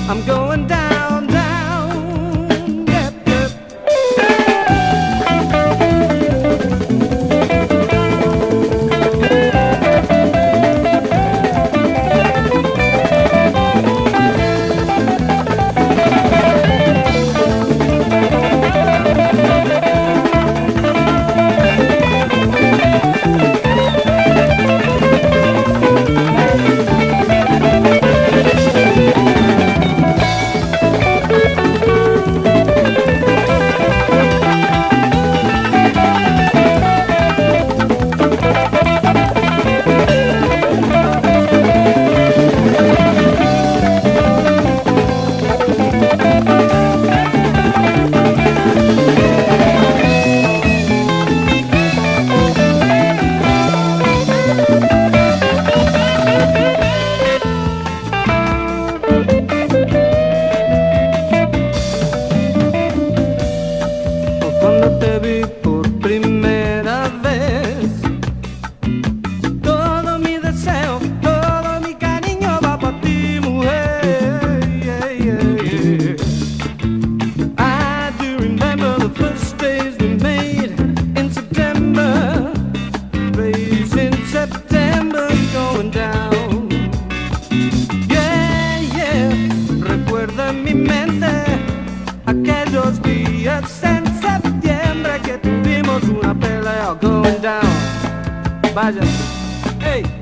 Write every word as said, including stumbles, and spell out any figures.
I'm going down, down, yep, yep. Cuando te vi por primera vez, todo mi deseo, todo mi cariño va para ti, mujer. Yeah, yeah, yeah. I do remember the first days we made in September. Days in September going down. Yeah, yeah. Recuerda en mi mente aquellos días en septiembre que tuvimos una pelea going down. Vaya, hey.